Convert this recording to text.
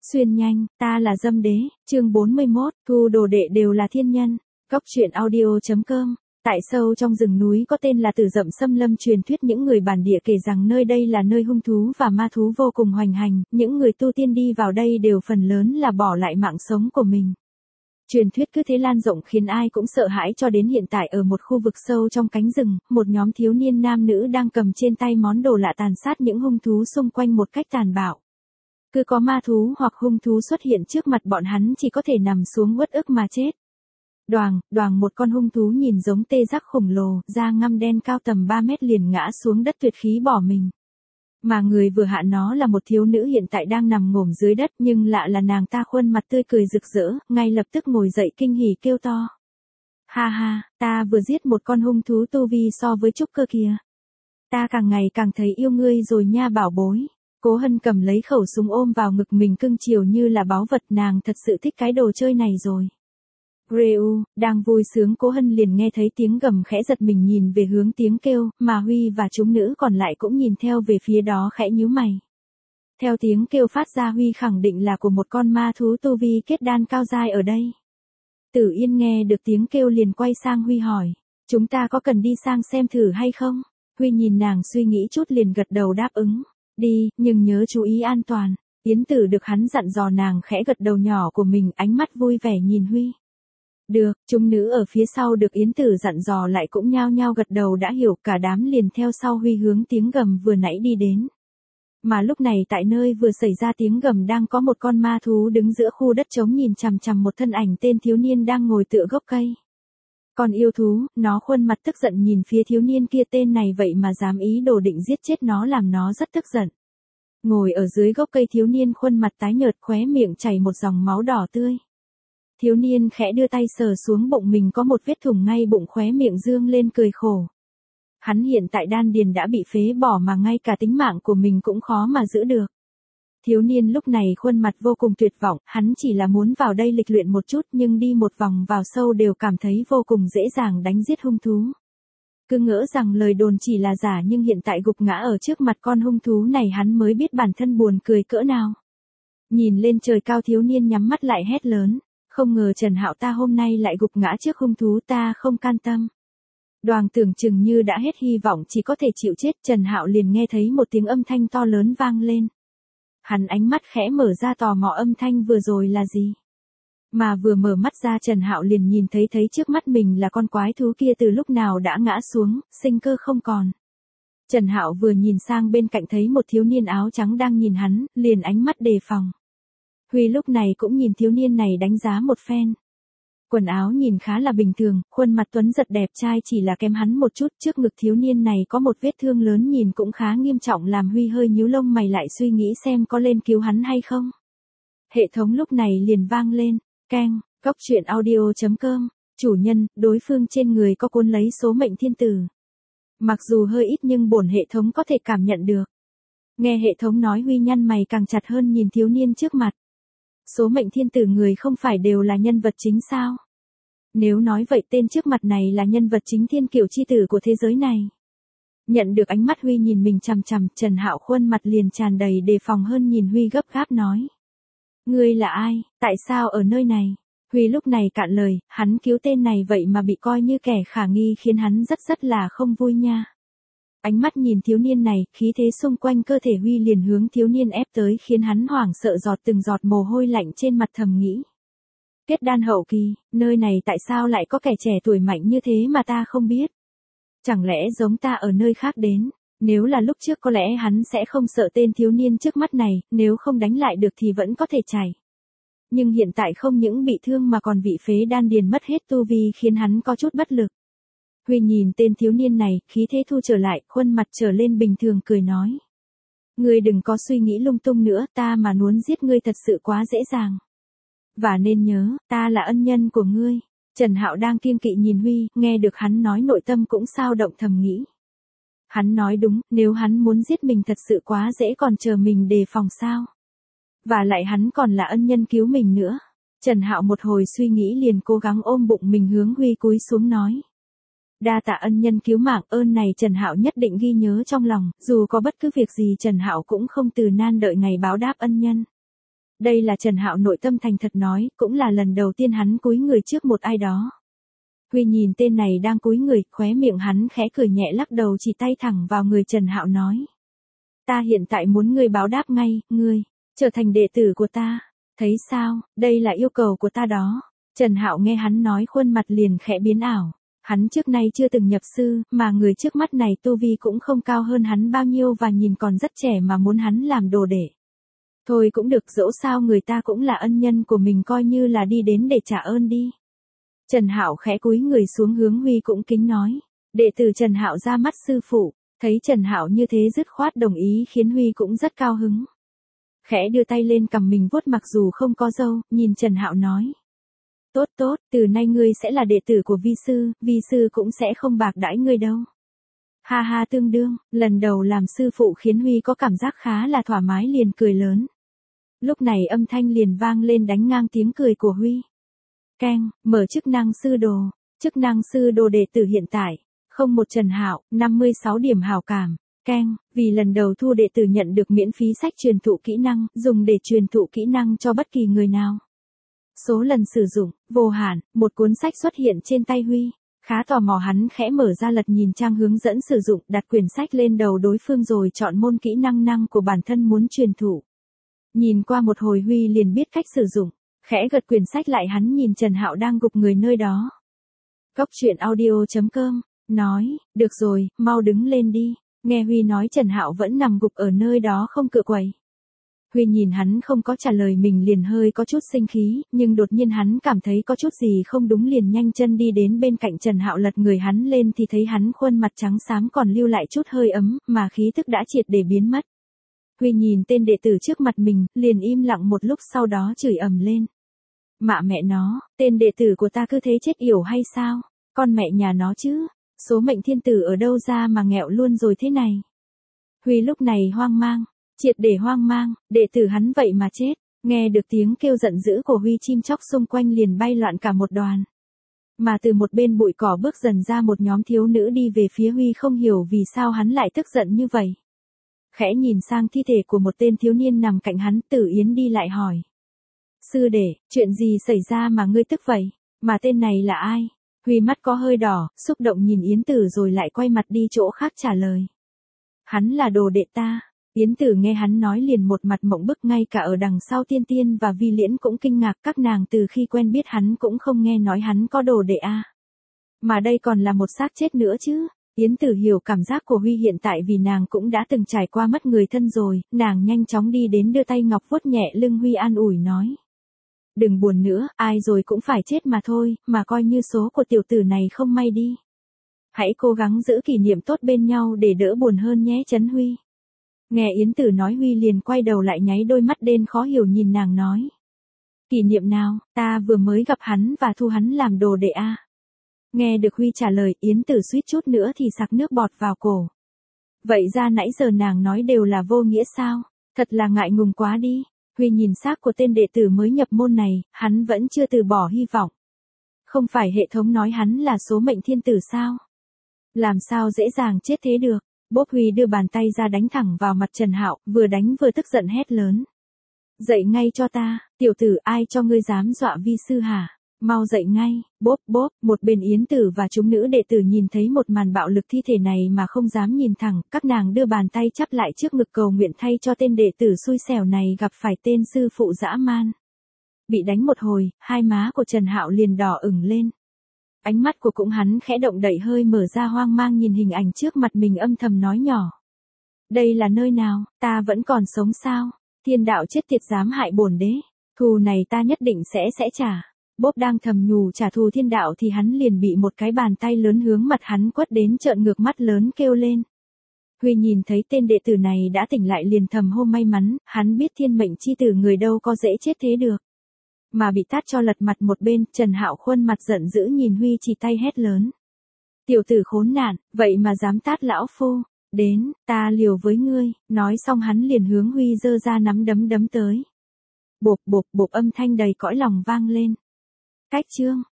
Xuyên nhanh, ta là dâm đế, chương 41, thu đồ đệ đều là thiên nhân. Góc truyện audio.com. Tại sâu trong rừng núi có tên là Tử Dậm Xâm Lâm, truyền thuyết những người bản địa kể rằng nơi đây là nơi hung thú và ma thú vô cùng hoành hành, những người tu tiên đi vào đây đều phần lớn là bỏ lại mạng sống của mình. Truyền thuyết cứ thế lan rộng khiến ai cũng sợ hãi cho đến hiện tại ở một khu vực sâu trong cánh rừng, một nhóm thiếu niên nam nữ đang cầm trên tay món đồ lạ tàn sát những hung thú xung quanh một cách tàn bạo. Cứ có ma thú hoặc hung thú xuất hiện trước mặt bọn hắn chỉ có thể nằm xuống uất ức mà chết. Đoàng một con hung thú nhìn giống tê giác khổng lồ, da ngăm đen cao tầm 3 mét liền ngã xuống đất tuyệt khí bỏ mình. Mà người vừa hạ nó là một thiếu nữ hiện tại đang nằm ngổm dưới đất, nhưng lạ là nàng ta khuôn mặt tươi cười rực rỡ, ngay lập tức ngồi dậy kinh hỉ kêu to. Ha ha, ta vừa giết một con hung thú tu vi so với trúc cơ kìa. Ta càng ngày càng thấy yêu ngươi rồi nha bảo bối. Cố Hân cầm lấy khẩu súng ôm vào ngực mình cưng chiều như là báu vật, nàng thật sự thích cái đồ chơi này rồi. Reu, đang vui sướng Cố Hân liền nghe thấy tiếng gầm khẽ giật mình nhìn về hướng tiếng kêu, mà Huy và chúng nữ còn lại cũng nhìn theo về phía đó khẽ nhíu mày. Theo tiếng kêu phát ra Huy khẳng định là của một con ma thú tu vi kết đan cao giai ở đây. Tử Yên nghe được tiếng kêu liền quay sang Huy hỏi, chúng ta có cần đi sang xem thử hay không? Huy nhìn nàng suy nghĩ chút liền gật đầu đáp ứng. Đi, nhưng nhớ chú ý an toàn. Yến Tử được hắn dặn dò, nàng khẽ gật đầu nhỏ của mình, ánh mắt vui vẻ nhìn Huy. Được, chúng nữ ở phía sau được Yến Tử dặn dò lại cũng nhao nhao gật đầu đã hiểu, cả đám liền theo sau Huy hướng tiếng gầm vừa nãy đi đến. Mà lúc này tại nơi vừa xảy ra tiếng gầm đang có một con ma thú đứng giữa khu đất trống nhìn chằm chằm một thân ảnh tên thiếu niên đang ngồi tựa gốc cây. Còn yêu thú, nó khuôn mặt tức giận nhìn phía thiếu niên kia, tên này vậy mà dám ý đồ định giết chết nó làm nó rất tức giận. Ngồi ở dưới gốc cây thiếu niên khuôn mặt tái nhợt, khóe miệng chảy một dòng máu đỏ tươi. Thiếu niên khẽ đưa tay sờ xuống bụng mình có một vết thủng ngay bụng, khóe miệng dương lên cười khổ. Hắn hiện tại đan điền đã bị phế bỏ mà ngay cả tính mạng của mình cũng khó mà giữ được. Thiếu niên lúc này khuôn mặt vô cùng tuyệt vọng, hắn chỉ là muốn vào đây lịch luyện một chút nhưng đi một vòng vào sâu đều cảm thấy vô cùng dễ dàng đánh giết hung thú. Cứ ngỡ rằng lời đồn chỉ là giả nhưng hiện tại gục ngã ở trước mặt con hung thú này hắn mới biết bản thân buồn cười cỡ nào. Nhìn lên trời cao thiếu niên nhắm mắt lại hét lớn, không ngờ Trần Hạo ta hôm nay lại gục ngã trước hung thú, ta không can tâm. Đoàng tưởng chừng như đã hết hy vọng chỉ có thể chịu chết, Trần Hạo liền nghe thấy một tiếng âm thanh to lớn vang lên. Hắn ánh mắt khẽ mở ra tò mò âm thanh vừa rồi là gì. Mà vừa mở mắt ra Trần Hạo liền nhìn thấy trước mắt mình là con quái thú kia từ lúc nào đã ngã xuống, sinh cơ không còn. Trần Hạo vừa nhìn sang bên cạnh thấy một thiếu niên áo trắng đang nhìn hắn, liền ánh mắt đề phòng. Huy lúc này cũng nhìn thiếu niên này đánh giá một phen. Quần áo nhìn khá là bình thường, khuôn mặt tuấn giật đẹp trai chỉ là kém hắn một chút, trước ngực thiếu niên này có một vết thương lớn nhìn cũng khá nghiêm trọng làm Huy hơi nhíu lông mày lại suy nghĩ xem có lên cứu hắn hay không. Hệ thống lúc này liền vang lên, keng, góc truyện audio.com, chủ nhân, đối phương trên người có cuốn lấy số mệnh thiên tử. Mặc dù hơi ít nhưng bổn hệ thống có thể cảm nhận được. Nghe hệ thống nói Huy nhăn mày càng chặt hơn nhìn thiếu niên trước mặt. Số mệnh thiên tử người không phải đều là nhân vật chính sao? Nếu nói vậy tên trước mặt này là nhân vật chính thiên kiều chi tử của thế giới này. Nhận được ánh mắt Huy nhìn mình chằm chằm, Trần Hạo khuôn mặt liền tràn đầy đề phòng hơn nhìn Huy gấp gáp nói. Ngươi là ai, tại sao ở nơi này? Huy lúc này cạn lời, hắn cứu tên này vậy mà bị coi như kẻ khả nghi khiến hắn rất là không vui nha. Ánh mắt nhìn thiếu niên này, khí thế xung quanh cơ thể Huy liền hướng thiếu niên ép tới khiến hắn hoảng sợ giọt từng giọt mồ hôi lạnh trên mặt thầm nghĩ. Kết đan hậu kỳ, nơi này tại sao lại có kẻ trẻ tuổi mạnh như thế mà ta không biết? Chẳng lẽ giống ta ở nơi khác đến? Nếu là lúc trước có lẽ hắn sẽ không sợ tên thiếu niên trước mắt này, nếu không đánh lại được thì vẫn có thể chạy. Nhưng hiện tại không những bị thương mà còn bị phế đan điền mất hết tu vi khiến hắn có chút bất lực. Huy nhìn tên thiếu niên này, khí thế thu trở lại, khuôn mặt trở lên bình thường cười nói. Ngươi đừng có suy nghĩ lung tung nữa, ta mà muốn giết ngươi thật sự quá dễ dàng. Và nên nhớ, ta là ân nhân của ngươi. Trần Hạo đang kiêng kỵ nhìn Huy, nghe được hắn nói nội tâm cũng xao động thầm nghĩ. Hắn nói đúng, nếu hắn muốn giết mình thật sự quá dễ còn chờ mình đề phòng sao. Và lại hắn còn là ân nhân cứu mình nữa. Trần Hạo một hồi suy nghĩ liền cố gắng ôm bụng mình hướng Huy cúi xuống nói. Đa tạ ân nhân cứu mạng, ơn này Trần Hạo nhất định ghi nhớ trong lòng, dù có bất cứ việc gì Trần Hạo cũng không từ nan đợi ngày báo đáp ân nhân. Đây là Trần Hạo nội tâm thành thật nói, cũng là lần đầu tiên hắn cúi người trước một ai đó. Huy nhìn tên này đang cúi người, khóe miệng hắn khẽ cười nhẹ lắc đầu chỉ tay thẳng vào người Trần Hạo nói. Ta hiện tại muốn ngươi báo đáp ngay, ngươi, trở thành đệ tử của ta. Thấy sao, đây là yêu cầu của ta đó. Trần Hạo nghe hắn nói khuôn mặt liền khẽ biến ảo. Hắn trước nay chưa từng nhập sư, mà người trước mắt này tu vi cũng không cao hơn hắn bao nhiêu và nhìn còn rất trẻ mà muốn hắn làm đồ đệ. Thôi cũng được, dẫu sao người ta cũng là ân nhân của mình, coi như là đi đến để trả ơn đi. Trần Hạo khẽ cúi người xuống hướng Huy cũng kính nói. Đệ tử Trần Hạo ra mắt sư phụ, thấy Trần Hạo như thế dứt khoát đồng ý khiến Huy cũng rất cao hứng. Khẽ đưa tay lên cằm mình vuốt mặc dù không có râu, nhìn Trần Hạo nói. Tốt tốt, từ nay ngươi sẽ là đệ tử của vi sư cũng sẽ không bạc đãi ngươi đâu. Ha ha, tương đương, lần đầu làm sư phụ khiến Huy có cảm giác khá là thoải mái liền cười lớn. Lúc này âm thanh liền vang lên đánh ngang tiếng cười của Huy. Keng, mở chức năng sư đồ đệ tử hiện tại, 01 Trần Hạo, 56 điểm hảo cảm. Keng, vì lần đầu thu đệ tử nhận được miễn phí sách truyền thụ kỹ năng, dùng để truyền thụ kỹ năng cho bất kỳ người nào. Số lần sử dụng, vô hạn, một cuốn sách xuất hiện trên tay Huy. Khá tò mò hắn khẽ mở ra lật nhìn trang hướng dẫn sử dụng, đặt quyển sách lên đầu đối phương rồi chọn môn kỹ năng của bản thân muốn truyền thụ. Nhìn qua một hồi Huy liền biết cách sử dụng, khẽ gật quyển sách lại hắn nhìn Trần Hạo đang gục người nơi đó. Coctruyện.audio.com, nói, được rồi, mau đứng lên đi. Nghe Huy nói Trần Hạo vẫn nằm gục ở nơi đó không cựa quậy. Huy nhìn hắn không có trả lời mình liền hơi có chút sinh khí, nhưng đột nhiên hắn cảm thấy có chút gì không đúng liền nhanh chân đi đến bên cạnh Trần Hạo lật người hắn lên thì thấy hắn khuôn mặt trắng xám còn lưu lại chút hơi ấm, mà khí tức đã triệt để biến mất. Huy nhìn tên đệ tử trước mặt mình, liền im lặng một lúc sau đó chửi ầm lên. Mạ mẹ nó, tên đệ tử của ta cứ thế chết yểu hay sao? Con mẹ nhà nó chứ, số mệnh thiên tử ở đâu ra mà nghẹo luôn rồi thế này? Huy lúc này hoang mang. Triệt để hoang mang, đệ tử hắn vậy mà chết. Nghe được tiếng kêu giận dữ của Huy, chim chóc xung quanh liền bay loạn cả một đoàn. Mà từ một bên bụi cỏ bước dần ra một nhóm thiếu nữ đi về phía Huy, không hiểu vì sao hắn lại tức giận như vậy. Khẽ nhìn sang thi thể của một tên thiếu niên nằm cạnh hắn, Tử Yến đi lại hỏi. Sư đệ, chuyện gì xảy ra mà ngươi tức vậy? Mà tên này là ai? Huy mắt có hơi đỏ, xúc động nhìn Yến Tử rồi lại quay mặt đi chỗ khác trả lời. Hắn là đồ đệ ta. Yến Tử nghe hắn nói liền một mặt mộng bức, ngay cả ở đằng sau Tiên Tiên và Vi Liễn cũng kinh ngạc, các nàng từ khi quen biết hắn cũng không nghe nói hắn có đồ đệ a. Mà đây còn là một xác chết nữa chứ. Yến Tử hiểu cảm giác của Huy hiện tại vì nàng cũng đã từng trải qua mất người thân rồi, nàng nhanh chóng đi đến đưa tay ngọc vuốt nhẹ lưng Huy an ủi nói. Đừng buồn nữa, ai rồi cũng phải chết mà thôi, mà coi như số của tiểu tử này không may đi. Hãy cố gắng giữ kỷ niệm tốt bên nhau để đỡ buồn hơn nhé Trấn Huy. Nghe Yến Tử nói Huy liền quay đầu lại nháy đôi mắt đen khó hiểu nhìn nàng nói. Kỷ niệm nào, ta vừa mới gặp hắn và thu hắn làm đồ đệ a. Nghe được Huy trả lời, Yến Tử suýt chút nữa thì sặc nước bọt vào cổ. Vậy ra nãy giờ nàng nói đều là vô nghĩa sao? Thật là ngại ngùng quá đi. Huy nhìn xác của tên đệ tử mới nhập môn này, hắn vẫn chưa từ bỏ hy vọng. Không phải hệ thống nói hắn là số mệnh thiên tử sao? Làm sao dễ dàng chết thế được? Bốp Huy đưa bàn tay ra đánh thẳng vào mặt Trần Hạo, vừa đánh vừa tức giận hét lớn. Dậy ngay cho ta, tiểu tử, ai cho ngươi dám dọa vi sư hả? Mau dậy ngay, bốp bốp, một bên Yến Tử và chúng nữ đệ tử nhìn thấy một màn bạo lực thi thể này mà không dám nhìn thẳng, các nàng đưa bàn tay chắp lại trước ngực cầu nguyện thay cho tên đệ tử xui xẻo này gặp phải tên sư phụ dã man. Bị đánh một hồi, hai má của Trần Hạo liền đỏ ửng lên. Ánh mắt của cũng hắn khẽ động đậy hơi mở ra hoang mang nhìn hình ảnh trước mặt mình âm thầm nói nhỏ. Đây là nơi nào, ta vẫn còn sống sao? Thiên đạo chết tiệt dám hại bổn đế. Thù này ta nhất định sẽ trả. Bốp đang thầm nhủ trả thù thiên đạo thì hắn liền bị một cái bàn tay lớn hướng mặt hắn quất đến trợn ngược mắt lớn kêu lên. Huy nhìn thấy tên đệ tử này đã tỉnh lại liền thầm hô may mắn, hắn biết thiên mệnh chi tử người đâu có dễ chết thế được. Mà bị tát cho lật mặt một bên, Trần Hạo khuôn mặt giận dữ nhìn Huy chỉ tay hét lớn. Tiểu tử khốn nạn, vậy mà dám tát lão phu, đến, ta liều với ngươi, nói xong hắn liền hướng Huy giơ ra nắm đấm đấm tới. Bộp bộp bộp âm thanh đầy cõi lòng vang lên. Cách chương